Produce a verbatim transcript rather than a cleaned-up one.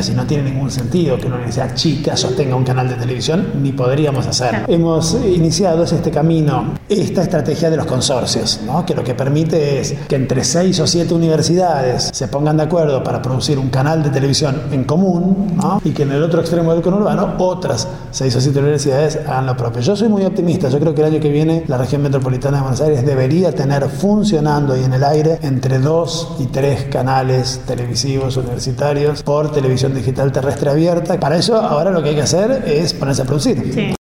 Si no tiene ningún sentido que una universidad chica sostenga un canal de televisión, ni podríamos hacerlo. Hemos iniciado este camino, esta estrategia de los consorcios, ¿no? Que lo que permite es que entre seis o siete universidades se pongan de acuerdo para producir un canal de televisión en común, ¿no? Y que en el otro extremo del conurbano otras seis o siete universidades hagan lo propio. Yo soy muy optimista, yo creo que el año que viene la región metropolitana de Buenos Aires debería tener funcionando y en el aire entre dos y tres canales televisivos universitarios por televisión digital terrestre abierta. Para eso ahora lo que hay que hacer es ponerse a producir. Sí.